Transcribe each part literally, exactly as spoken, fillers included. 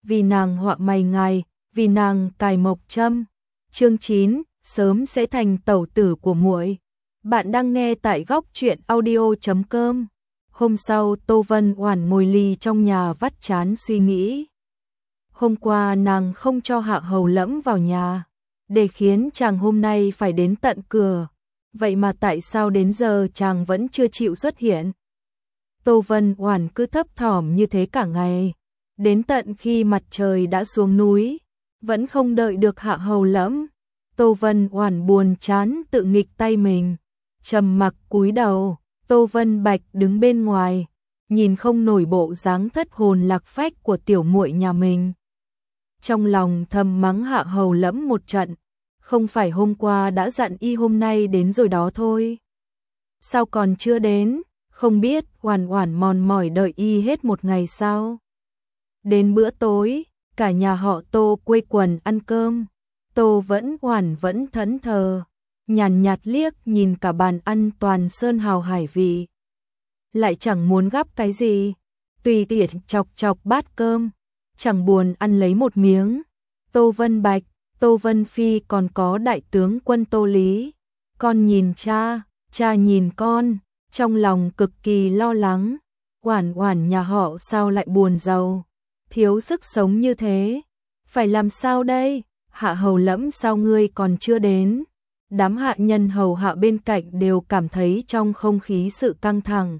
vì nàng họa mày ngài, vì nàng cài mộc châm. Chương chín, sớm sẽ thành tẩu tử của muội. Bạn đang nghe tại góc truyện audio chấm com. Hôm sau Tô Vân Oản ngồi lì trong nhà vắt chán suy nghĩ. Hôm qua nàng không cho Hạ Hầu Lẫm vào nhà, để khiến chàng hôm nay phải đến tận cửa. Vậy mà tại sao đến giờ chàng vẫn chưa chịu xuất hiện? Tô Vân Oản cứ thấp thỏm như thế cả ngày, đến tận khi mặt trời đã xuống núi, vẫn không đợi được Hạ Hầu Lẫm. Tô Vân Oản buồn chán tự nghịch tay mình, trầm mặc cúi đầu. Tô Vân Bạch đứng bên ngoài, nhìn không nổi bộ dáng thất hồn lạc phách của tiểu muội nhà mình. Trong lòng thầm mắng Hạ Hầu Lẫm một trận, không phải hôm qua đã dặn y hôm nay đến rồi đó thôi. Sao còn chưa đến, không biết Oản Oản mòn mỏi đợi y hết một ngày sao? Đến bữa tối, cả nhà họ Tô quây quần ăn cơm. Tô Vẫn Oản vẫn thẫn thờ, nhàn nhạt liếc nhìn cả bàn ăn toàn sơn hào hải vị. Lại chẳng muốn gắp cái gì, tùy tiện chọc chọc bát cơm, chẳng buồn ăn lấy một miếng. Tô Vân Bạch, Tô Vân Phi còn có đại tướng quân Tô Lý. Con nhìn cha, cha nhìn con, trong lòng cực kỳ lo lắng. Oản Oản nhà họ sao lại buồn rầu, thiếu sức sống như thế, phải làm sao đây? Hạ Hầu Lẫm sao ngươi còn chưa đến? Đám hạ nhân hầu hạ bên cạnh đều cảm thấy trong không khí sự căng thẳng,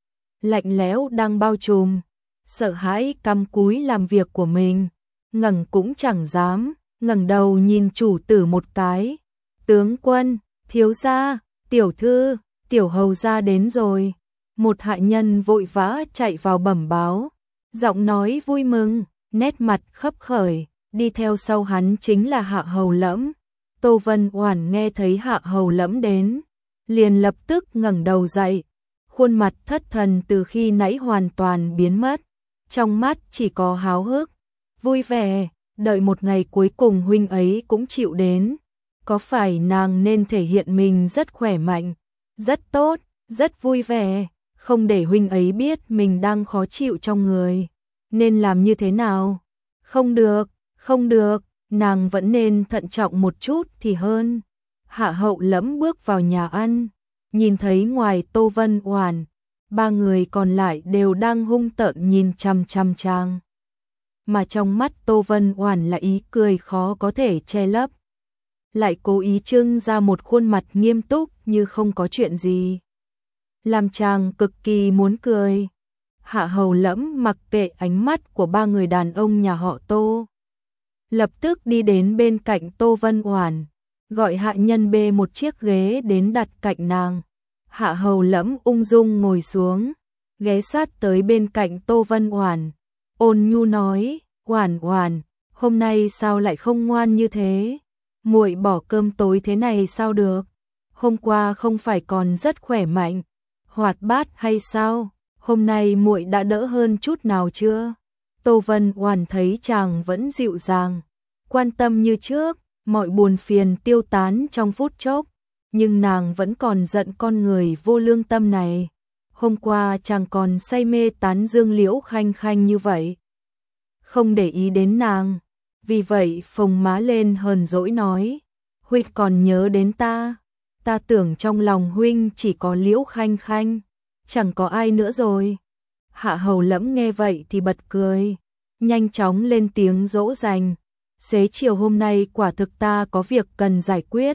lạnh lẽo đang bao trùm, sợ hãi cắm cúi làm việc của mình, ngẩng cũng chẳng dám, ngẩng đầu nhìn chủ tử một cái. Tướng quân, thiếu gia, tiểu thư, tiểu hầu gia đến rồi. Một hạ nhân vội vã chạy vào bẩm báo, giọng nói vui mừng, nét mặt khấp khởi, đi theo sau hắn chính là Hạ Hầu Lẫm. Tô Vân Oản nghe thấy Hạ Hầu Lẫm đến, liền lập tức ngẩng đầu dậy, khuôn mặt thất thần từ khi nãy hoàn toàn biến mất, trong mắt chỉ có háo hức, vui vẻ, đợi một ngày cuối cùng huynh ấy cũng chịu đến. Có phải nàng nên thể hiện mình rất khỏe mạnh, rất tốt, rất vui vẻ, không để huynh ấy biết mình đang khó chịu trong người, nên làm như thế nào? Không được, không được, nàng vẫn nên thận trọng một chút thì hơn. Hạ Hầu Lẫm bước vào nhà ăn, nhìn thấy ngoài Tô Vân Oản, ba người còn lại đều đang hung tợn nhìn chằm chằm chàng. Mà trong mắt Tô Vân Oản là ý cười khó có thể che lấp, lại cố ý trưng ra một khuôn mặt nghiêm túc như không có chuyện gì, làm chàng cực kỳ muốn cười. Hạ Hầu Lẫm mặc kệ ánh mắt của ba người đàn ông nhà họ Tô, lập tức đi đến bên cạnh Tô Vân Oản, gọi hạ nhân bê một chiếc ghế đến đặt cạnh nàng. Hạ Hầu Lẫm ung dung ngồi xuống, ghé sát tới bên cạnh Tô Vân Oản, ôn nhu nói: "Oản Oản, hôm nay sao lại không ngoan như thế? Muội bỏ cơm tối thế này sao được? Hôm qua không phải còn rất khỏe mạnh, hoạt bát hay sao? Hôm nay muội đã đỡ hơn chút nào chưa?" Tô Vân Oản thấy chàng vẫn dịu dàng, quan tâm như trước, mọi buồn phiền tiêu tán trong phút chốc, nhưng nàng vẫn còn giận con người vô lương tâm này. Hôm qua chàng còn say mê tán dương Liễu Khanh Khanh như vậy, không để ý đến nàng, vì vậy phồng má lên hờn dỗi nói: "Huynh còn nhớ đến ta? Ta tưởng trong lòng huynh chỉ có Liễu Khanh Khanh, chẳng có ai nữa rồi." Hạ Hầu Lẫm nghe vậy thì bật cười, nhanh chóng lên tiếng dỗ dành: "Xế chiều hôm nay quả thực ta có việc cần giải quyết,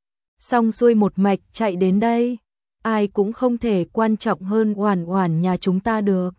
xong xuôi một mạch chạy đến đây, ai cũng không thể quan trọng hơn Oản Oản nhà chúng ta được."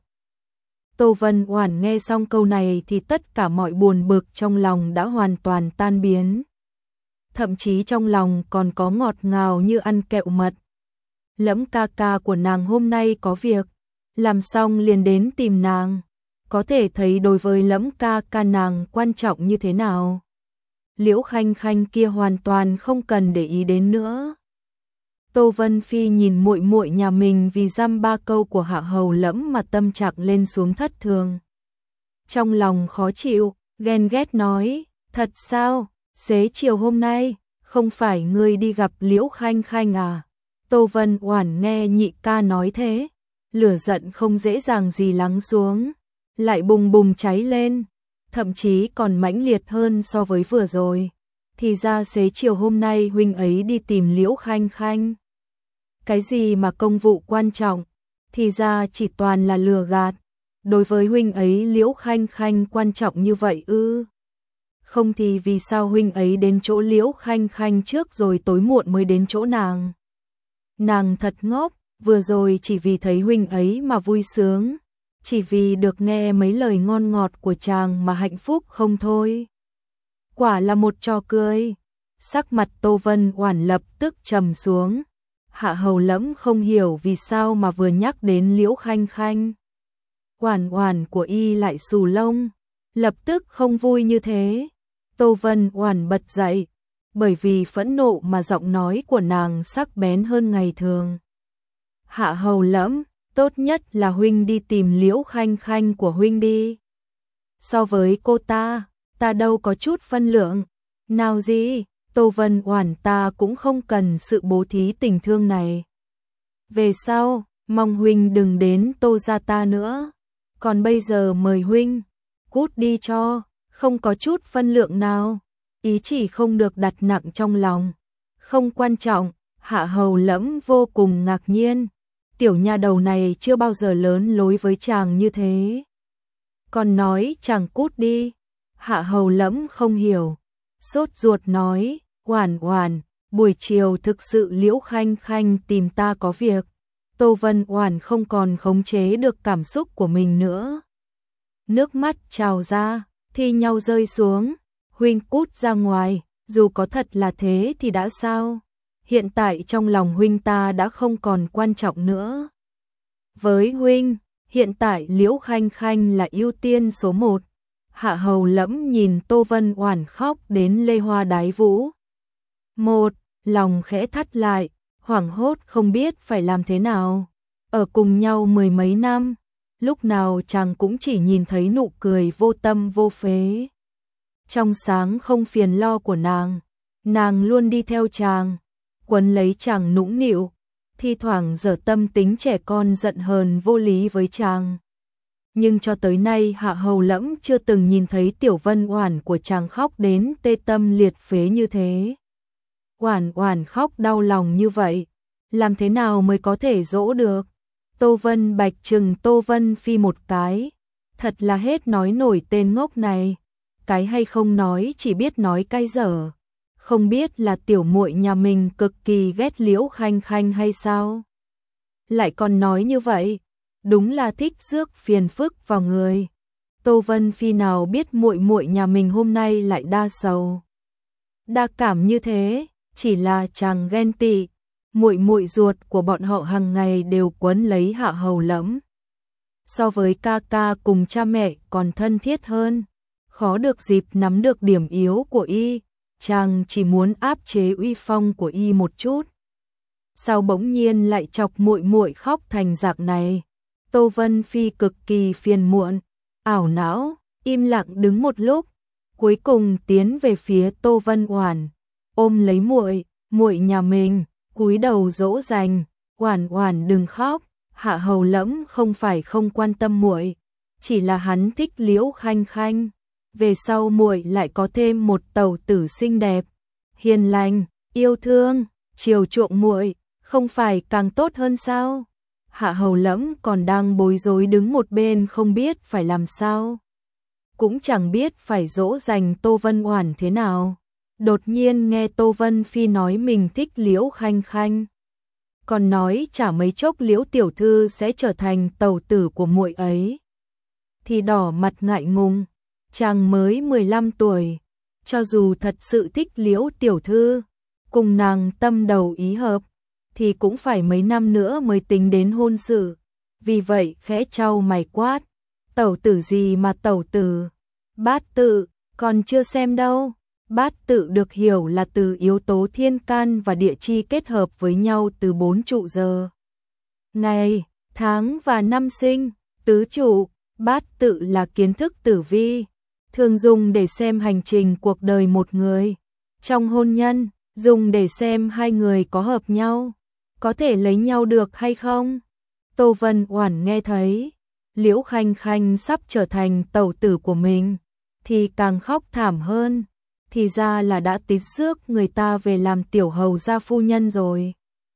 Tô Vân Oản nghe xong câu này thì tất cả mọi buồn bực trong lòng đã hoàn toàn tan biến, thậm chí trong lòng còn có ngọt ngào như ăn kẹo mật. Lẫm ca ca của nàng hôm nay có việc, làm xong liền đến tìm nàng, có thể thấy đối với Lẫm ca ca nàng quan trọng như thế nào. Liễu Khanh Khanh kia hoàn toàn không cần để ý đến nữa. Tô Vân Phi nhìn muội muội nhà mình vì dăm ba câu của Hạ Hầu Lẫm mà tâm trạng lên xuống thất thường. Trong lòng khó chịu, ghen ghét nói: "Thật sao? Xế chiều hôm nay, không phải ngươi đi gặp Liễu Khanh Khanh à?" Tô Vân Oản nghe nhị ca nói thế, lửa giận không dễ dàng gì lắng xuống, lại bùng bùng cháy lên. thậm chí còn mãnh liệt hơn so với vừa rồi. Thì ra xế chiều hôm nay huynh ấy đi tìm Liễu Khanh Khanh. Cái gì mà công vụ quan trọng, thì ra chỉ toàn là lừa gạt. Đối với huynh ấy Liễu Khanh Khanh quan trọng như vậy ư? Không thì vì sao huynh ấy đến chỗ Liễu Khanh Khanh trước rồi tối muộn mới đến chỗ nàng? Nàng thật ngốc, vừa rồi chỉ vì thấy huynh ấy mà vui sướng, chỉ vì được nghe mấy lời ngon ngọt của chàng mà hạnh phúc không thôi. Quả là một trò cười. Sắc mặt Tô Vân Oản lập tức trầm xuống. Hạ Hầu Lẫm không hiểu vì sao mà vừa nhắc đến Liễu Khanh Khanh, Oản Oản của y lại xù lông, lập tức không vui như thế. Tô Vân Oản bật dậy, bởi vì phẫn nộ mà giọng nói của nàng sắc bén hơn ngày thường. Hạ Hầu Lẫm, tốt nhất là huynh đi tìm Liễu Khanh Khanh của huynh đi. So với cô ta, ta đâu có chút phân lượng. Nào gì, Tô Vân Oản ta cũng không cần sự bố thí tình thương này. Về sau, mong huynh đừng đến Tô gia ta nữa. Còn bây giờ mời huynh, cút đi cho, không có chút phân lượng nào. Ý chỉ không được đặt nặng trong lòng. Không quan trọng, Hạ Hầu Lẫm vô cùng ngạc nhiên. Tiểu nha đầu này chưa bao giờ lớn lối với chàng như thế. Còn nói chàng cút đi. Hạ Hầu Lẫm không hiểu, sốt ruột nói, Oản Oản, buổi chiều thực sự Liễu Khanh Khanh tìm ta có việc. Tô Vân Oản không còn khống chế được cảm xúc của mình nữa. Nước mắt trào ra, thi nhau rơi xuống. Huynh cút ra ngoài, dù có thật là thế thì đã sao? Hiện tại trong lòng huynh ta đã không còn quan trọng nữa. Với huynh, hiện tại Liễu Khanh Khanh là ưu tiên số một. Hạ Hầu Lẫm nhìn Tô Vân Oản khóc đến lê hoa đái vũ. Một, lòng khẽ thắt lại, hoảng hốt không biết phải làm thế nào. Ở cùng nhau mười mấy năm, lúc nào chàng cũng chỉ nhìn thấy nụ cười vô tâm vô phế. Trong sáng không phiền lo của nàng, nàng luôn đi theo chàng, quấn lấy chàng nũng nịu, thi thoảng giở tâm tính trẻ con giận hờn vô lý với chàng. Nhưng cho tới nay Hạ Hầu Lẫm chưa từng nhìn thấy Tiểu Vân Oản của chàng khóc đến tê tâm liệt phế như thế. Oản Oản khóc đau lòng như vậy, làm thế nào mới có thể dỗ được? Tô Vân Bạch trừng Tô Vân Phi một cái, thật là hết nói nổi tên ngốc này, cái hay không nói chỉ biết nói cay dở, không biết là tiểu muội nhà mình cực kỳ ghét Liễu Khanh Khanh hay sao? Lại còn nói như vậy, đúng là thích rước phiền phức vào người. Tô Vân Phi nào biết muội muội nhà mình hôm nay lại đa sầu, đa cảm như thế, chỉ là chàng ghen tị. Muội muội ruột của bọn họ hàng ngày đều quấn lấy Hạ Hầu Lẫm. So với ca ca cùng cha mẹ còn thân thiết hơn, khó được dịp nắm được điểm yếu của y, chàng chỉ muốn áp chế uy phong của y một chút. Sao bỗng nhiên lại chọc muội muội khóc thành dạng này? Tô Vân Phi cực kỳ phiền muộn, ảo não, im lặng đứng một lúc, cuối cùng tiến về phía Tô Vân Oản, ôm lấy muội, muội nhà mình, cúi đầu dỗ dành, Oản Oản đừng khóc. Hạ Hầu Lẫm không phải không quan tâm muội, chỉ là hắn thích Liễu Khanh Khanh, về sau muội lại có thêm một tẩu tử xinh đẹp, hiền lành, yêu thương, chiều chuộng muội, không phải càng tốt hơn sao? Hạ Hầu Lẫm còn đang bối rối đứng một bên không biết phải làm sao, cũng chẳng biết phải dỗ dành Tô Vân Oản thế nào. Đột nhiên nghe Tô Vân Phi nói mình thích Liễu Khanh Khanh, còn nói chả mấy chốc Liễu tiểu thư sẽ trở thành tẩu tử của muội ấy, thì đỏ mặt ngại ngùng. Chàng mới mười lăm tuổi, cho dù thật sự thích Liễu tiểu thư, cùng nàng tâm đầu ý hợp, thì cũng phải mấy năm nữa mới tính đến hôn sự. Vì vậy khẽ chau mày quát, tẩu tử gì mà tẩu tử? Bát tự, còn chưa xem đâu. Bát tự được hiểu là từ yếu tố thiên can và địa chi kết hợp với nhau từ bốn trụ giờ, ngày, tháng và năm sinh. Tứ trụ, bát tự là kiến thức tử vi, thường dùng để xem hành trình cuộc đời một người. Trong hôn nhân, dùng để xem hai người có hợp nhau, có thể lấy nhau được hay không. Tô Vân Oản nghe thấy Liễu Khanh Khanh sắp trở thành tẩu tử của mình, thì càng khóc thảm hơn, thì ra là đã tín rước người ta về làm tiểu hầu gia phu nhân rồi.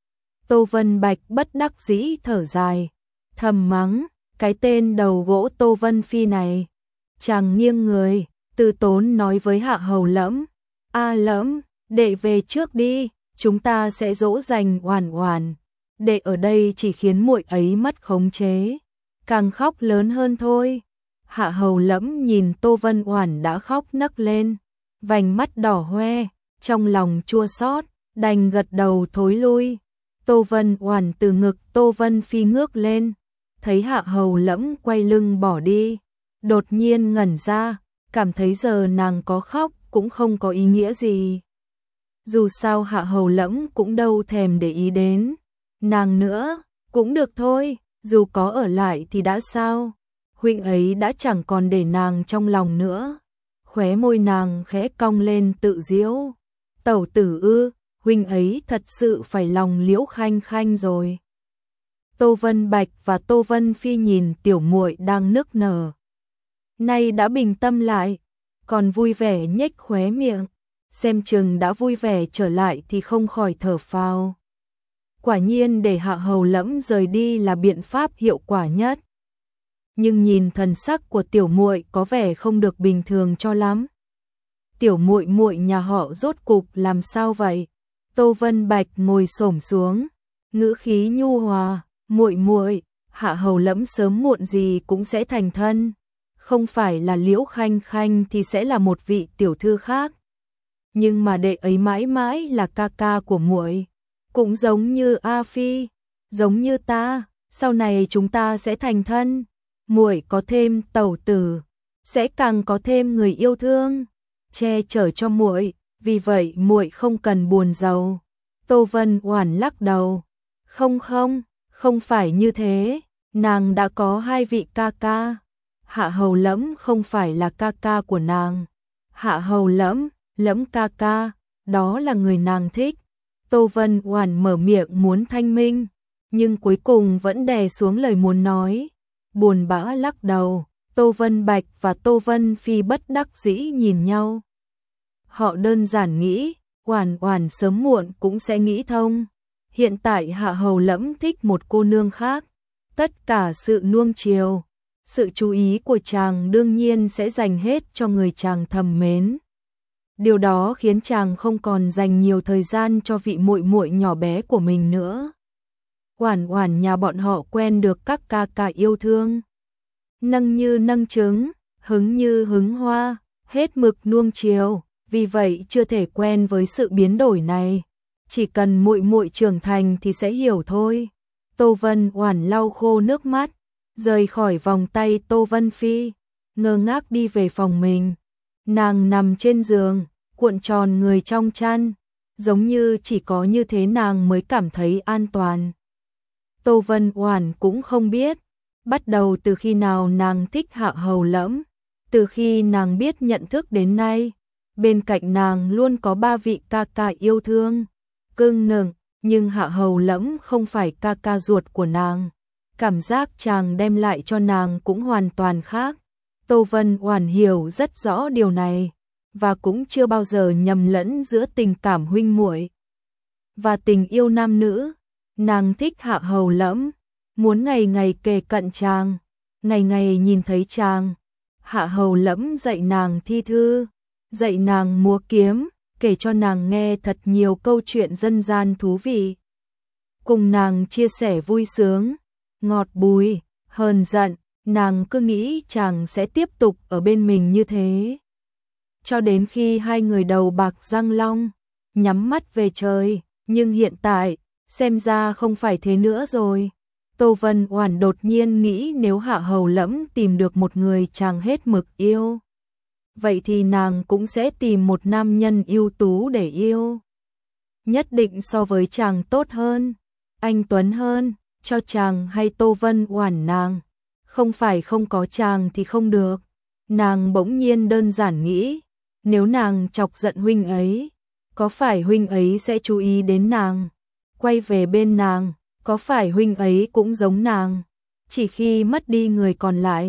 Tô Vân Bạch bất đắc dĩ thở dài, thầm mắng, cái tên đầu gỗ Tô Vân Phi này. Chàng nghiêng người, từ tốn nói với Hạ Hầu Lẫm, a Lẫm, đệ về trước đi, chúng ta sẽ dỗ dành Oản Oản. Đệ ở đây chỉ khiến muội ấy mất khống chế, càng khóc lớn hơn thôi. Hạ Hầu Lẫm nhìn Tô Vân Oản đã khóc nấc lên, vành mắt đỏ hoe, trong lòng chua xót, đành gật đầu thối lui. Tô Vân Oản từ ngực Tô Vân Phi ngước lên, thấy Hạ Hầu Lẫm quay lưng bỏ đi, đột nhiên ngẩn ra, cảm thấy giờ nàng có khóc cũng không có ý nghĩa gì. Dù sao Hạ Hầu Lẫm cũng đâu thèm để ý đến nàng nữa, cũng được thôi, dù có ở lại thì đã sao, huynh ấy đã chẳng còn để nàng trong lòng nữa. Khóe môi nàng khẽ cong lên tự giễu, tẩu tử ư, huynh ấy thật sự phải lòng Liễu Khanh Khanh rồi. Tô Vân Bạch và Tô Vân Phi nhìn tiểu muội đang nức nở, nay đã bình tâm lại, còn vui vẻ nhếch khóe miệng, xem chừng đã vui vẻ trở lại thì không khỏi thở phào. Quả nhiên để Hạ Hầu Lẫm rời đi là biện pháp hiệu quả nhất. Nhưng nhìn thần sắc của tiểu muội có vẻ không được bình thường cho lắm. Tiểu muội muội nhà họ rốt cục làm sao vậy? Tô Vân Bạch ngồi xổm xuống, ngữ khí nhu hòa, "Muội muội, Hạ Hầu Lẫm sớm muộn gì cũng sẽ thành thân, không phải là Liễu Khanh Khanh thì sẽ là một vị tiểu thư khác. Nhưng mà đệ ấy mãi mãi là ca ca của muội, cũng giống như A Phi, giống như ta, sau này chúng ta sẽ thành thân, muội có thêm tẩu tử, sẽ càng có thêm người yêu thương, che chở cho muội, vì vậy muội không cần buồn giàu." Tô Vân Oản lắc đầu, "Không không, không phải như thế, nàng đã có hai vị ca ca. Hạ Hầu Lẫm không phải là ca ca của nàng. Hạ Hầu Lẫm, Lẫm ca ca, đó là người nàng thích." Tô Vân Oản mở miệng muốn thanh minh, nhưng cuối cùng vẫn đè xuống lời muốn nói, buồn bã lắc đầu. Tô Vân Bạch và Tô Vân Phi bất đắc dĩ nhìn nhau. Họ đơn giản nghĩ, Oản Oản sớm muộn cũng sẽ nghĩ thông. Hiện tại Hạ Hầu Lẫm thích một cô nương khác, tất cả sự nuông chiều, sự chú ý của chàng đương nhiên sẽ dành hết cho người chàng thầm mến. Điều đó khiến chàng không còn dành nhiều thời gian cho vị muội muội nhỏ bé của mình nữa. Oản Oản nhà bọn họ quen được các ca ca yêu thương, nâng như nâng trứng, hứng như hứng hoa, hết mực nuông chiều, vì vậy chưa thể quen với sự biến đổi này. Chỉ cần muội muội trưởng thành thì sẽ hiểu thôi. Tô Vân Oản lau khô nước mắt, rời khỏi vòng tay Tô Vân Phi, ngơ ngác đi về phòng mình. Nàng nằm trên giường, cuộn tròn người trong chăn, giống như chỉ có như thế nàng mới cảm thấy an toàn. Tô Vân Oản cũng không biết, bắt đầu từ khi nào nàng thích Hạ Hầu Lẫm, từ khi nàng biết nhận thức đến nay, bên cạnh nàng luôn có ba vị ca ca yêu thương, cưng nựng, nhưng Hạ Hầu Lẫm không phải ca ca ruột của nàng. Cảm giác chàng đem lại cho nàng cũng hoàn toàn khác. Tô Vân Oản hiểu rất rõ điều này, và cũng chưa bao giờ nhầm lẫn giữa tình cảm huynh muội và tình yêu nam nữ. Nàng thích Hạ Hầu Lẫm, muốn ngày ngày kề cận chàng, ngày ngày nhìn thấy chàng. Hạ Hầu Lẫm dạy nàng thi thư, dạy nàng múa kiếm, kể cho nàng nghe thật nhiều câu chuyện dân gian thú vị, cùng nàng chia sẻ vui sướng, ngọt bùi, hờn giận. Nàng cứ nghĩ chàng sẽ tiếp tục ở bên mình như thế, cho đến khi hai người đầu bạc răng long, nhắm mắt về trời. Nhưng hiện tại, xem ra không phải thế nữa rồi. Tô Vân Oản đột nhiên nghĩ nếu Hạ Hầu Lẫm tìm được một người chàng hết mực yêu, vậy thì nàng cũng sẽ tìm một nam nhân ưu tú để yêu. Nhất định so với chàng tốt hơn, anh tuấn hơn, cho chàng hay Tô Vân Oản nàng. Không phải không có chàng thì không được. Nàng bỗng nhiên đơn giản nghĩ, nếu nàng chọc giận huynh ấy, có phải huynh ấy sẽ chú ý đến nàng, quay về bên nàng, có phải huynh ấy cũng giống nàng, chỉ khi mất đi người còn lại,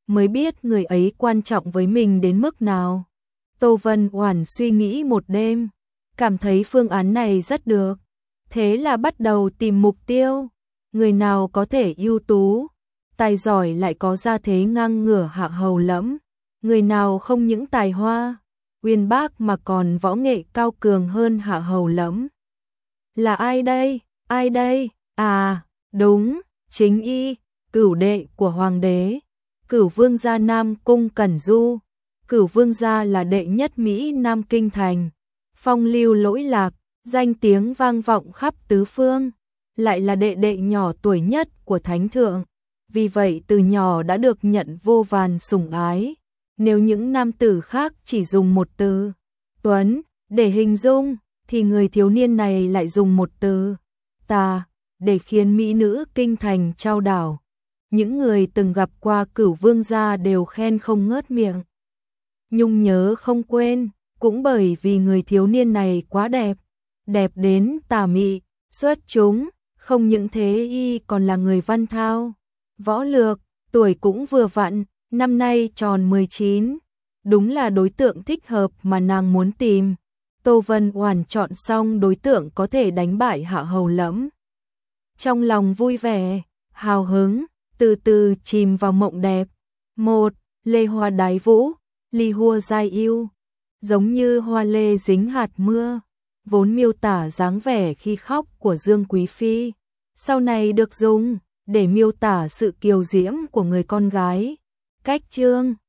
mới biết người ấy quan trọng với mình đến mức nào. Tô Vân Oản suy nghĩ một đêm, cảm thấy phương án này rất được. Thế là bắt đầu tìm mục tiêu, người nào có thể ưu tú, tài giỏi lại có gia thế ngang ngửa Hạ Hầu Lẫm, người nào không những tài hoa, uyên bác mà còn võ nghệ cao cường hơn Hạ Hầu Lẫm. Là ai đây? Ai đây? À, đúng, chính y, cửu đệ của hoàng đế, Cửu vương gia Nam Cung Cẩn Du. Cửu vương gia là đệ nhất Mỹ Nam Kinh Thành, phong lưu lỗi lạc, danh tiếng vang vọng khắp tứ phương, lại là đệ đệ nhỏ tuổi nhất của thánh thượng, vì vậy từ nhỏ đã được nhận vô vàn sủng ái. Nếu những nam tử khác chỉ dùng một từ tuấn để hình dung, thì người thiếu niên này lại dùng một từ tà để khiến mỹ nữ kinh thành chao đảo. Những người từng gặp qua Cửu vương gia đều khen không ngớt miệng, nhung nhớ không quên, cũng bởi vì người thiếu niên này quá đẹp, đẹp đến tà mị, xuất chúng, không những thế y còn là người văn thao, võ lược, tuổi cũng vừa vặn, năm nay tròn mười chín, đúng là đối tượng thích hợp mà nàng muốn tìm. Tô Vân Oản chọn xong đối tượng có thể đánh bại Hạ Hầu Lẫm. Trong lòng vui vẻ, hào hứng, từ từ chìm vào mộng đẹp. Một, lê hoa đái vũ, ly hua giai yêu, giống như hoa lê dính hạt mưa, vốn miêu tả dáng vẻ khi khóc của Dương Quý Phi, sau này được dùng để miêu tả sự kiều diễm của người con gái. Cách chương